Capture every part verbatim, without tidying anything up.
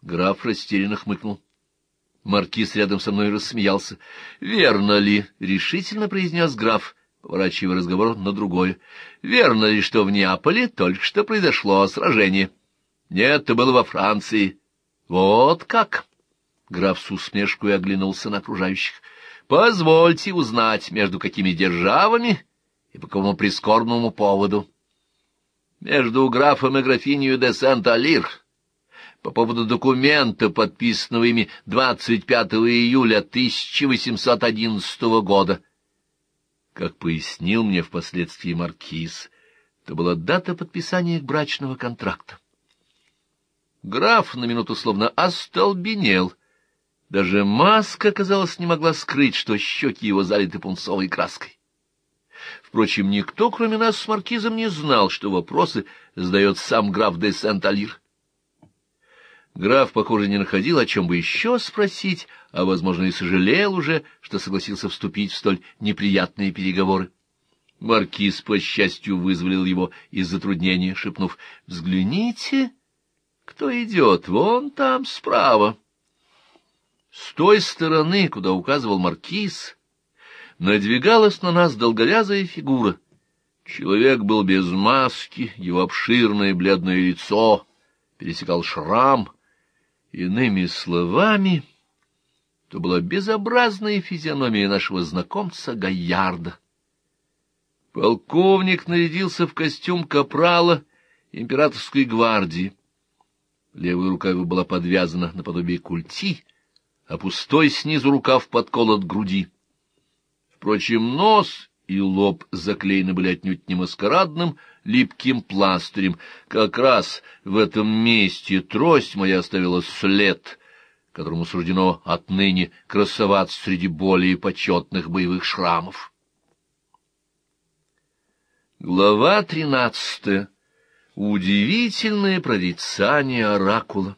Граф растерянно хмыкнул. Маркиз рядом со мной рассмеялся. — Верно ли, — решительно произнес граф, поворачивая разговор на другое, — верно ли, что в Неаполе только что произошло сражение? — Нет, это было во Франции. — Вот как? Граф с усмешкой оглянулся на окружающих. — Позвольте узнать, между какими державами и по какому прискорбному поводу? — Между графом и графинею де Сент-Алир, по поводу документа, подписанного ими двадцать пятого июля тысяча восемьсот одиннадцатого года. Как пояснил мне впоследствии маркиз, это была дата подписания их брачного контракта. Граф на минуту словно остолбенел. Даже маска, казалось, не могла скрыть, что щеки его залиты пунцовой краской. Впрочем, никто, кроме нас с маркизом, не знал, что вопросы задает сам граф де Сент-Алир. Граф, похоже, не находил, о чем бы еще спросить, а, возможно, и сожалел уже, что согласился вступить в столь неприятные переговоры. Маркиз, по счастью, вызволил его из затруднения, шепнув: «Взгляните, кто идет, вон там справа». С той стороны, куда указывал маркиз, надвигалась на нас долговязая фигура. Человек был без маски, его обширное бледное лицо пересекал шрам. Иными словами, то была безобразная физиономия нашего знакомца Гайярда. Полковник нарядился в костюм капрала императорской гвардии. Левая рука его была подвязана наподобие культи, а пустой снизу рукав подколот к груди. Впрочем, нос и лоб заклеены были отнюдь не маскарадным липким пластырем. Как раз в этом месте трость моя оставила след, которому суждено отныне красоваться среди более почетных боевых шрамов. Глава тринадцатая. Удивительное прорицание оракула.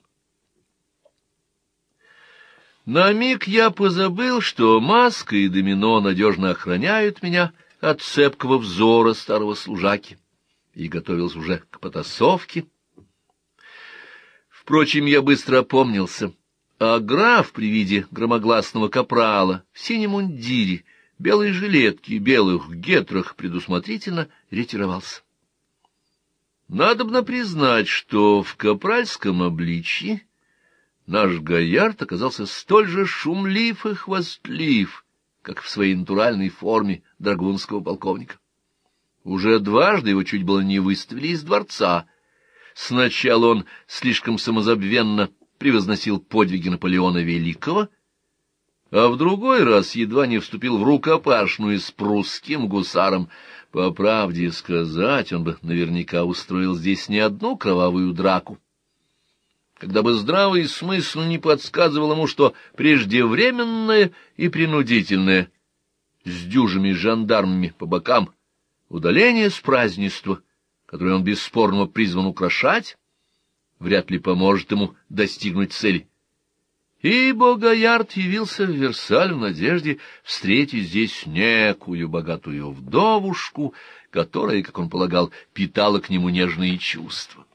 На миг я позабыл, что маска и домино надежно охраняют меня от цепкого взора старого служаки, и готовился уже к потасовке. Впрочем, я быстро опомнился, а граф при виде громогласного капрала в синем мундире, белой жилетке и белых гетрах предусмотрительно ретировался. Надобно признать, что в капральском обличье наш Гайярд оказался столь же шумлив и хвастлив, как в своей натуральной форме драгунского полковника. Уже дважды его чуть было не выставили из дворца. Сначала он слишком самозабвенно превозносил подвиги Наполеона Великого, а в другой раз едва не вступил в рукопашную с прусским гусаром. По правде сказать, он бы наверняка устроил здесь не одну кровавую драку, когда бы здравый смысл не подсказывал ему, что преждевременное и принудительное, с дюжими жандармами по бокам, удаление с празднества, которое он бесспорно призван украшать, вряд ли поможет ему достигнуть цели. Ибо Гайярд явился в Версаль в надежде встретить здесь некую богатую вдовушку, которая, как он полагал, питала к нему нежные чувства.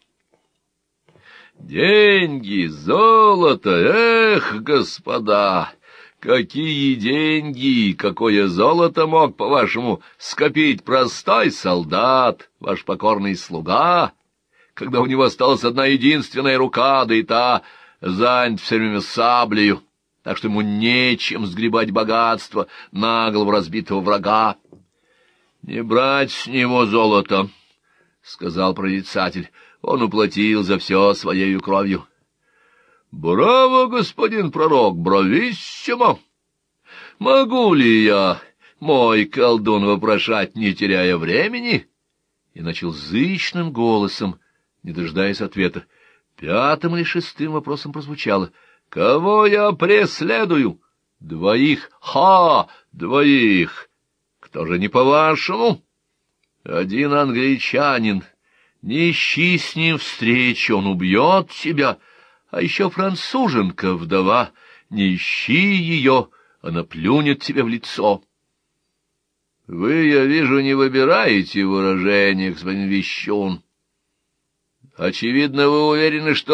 Деньги, золото, эх, господа! Какие деньги, какое золото мог, по-вашему, скопить простой солдат, ваш покорный слуга, когда у него осталась одна единственная рука, да и та занят все время саблею, так что ему нечем сгребать богатство на голову разбитого врага. — Не брать с него золото, — сказал прорицатель, — он уплатил за все своею кровью. — Браво, господин пророк, брависсимо! Могу ли я, мой колдун, вопрошать, не теряя времени? И начал зычным голосом, не дожидаясь ответа. Пятым или шестым вопросом прозвучало: «Кого я преследую?» «Двоих». «Ха! Двоих! Кто же не по-вашему?» «Один англичанин. Не ищи с ним встречи, он убьет тебя. А еще француженка, вдова. Не ищи ее, она плюнет тебе в лицо». «Вы, я вижу, не выбираете выражения, господин Вещун. Очевидно, вы уверены, что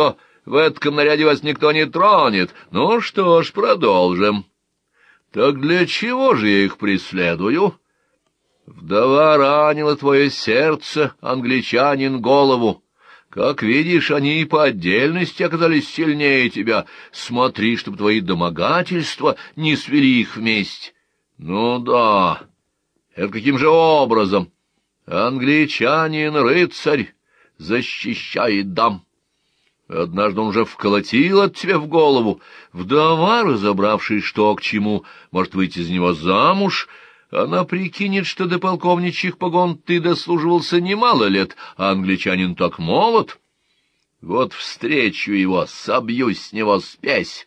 В этом наряде вас никто не тронет. Ну что ж, продолжим. Так для чего же я их преследую? Вдова ранила твое сердце, англичанин — голову. Как видишь, они и по отдельности оказались сильнее тебя. Смотри, чтобы твои домогательства не свели их вместе. Ну да, это каким же образом? Англичанин-рыцарь защищает дам. Однажды он уже вколотил от тебя в голову. Вдова, разобравшись, что к чему, может выйти за него замуж. Она прикинет, что до полковничьих погон ты дослуживался немало лет, а англичанин так молод. Вот встречу его, собью с него спесь,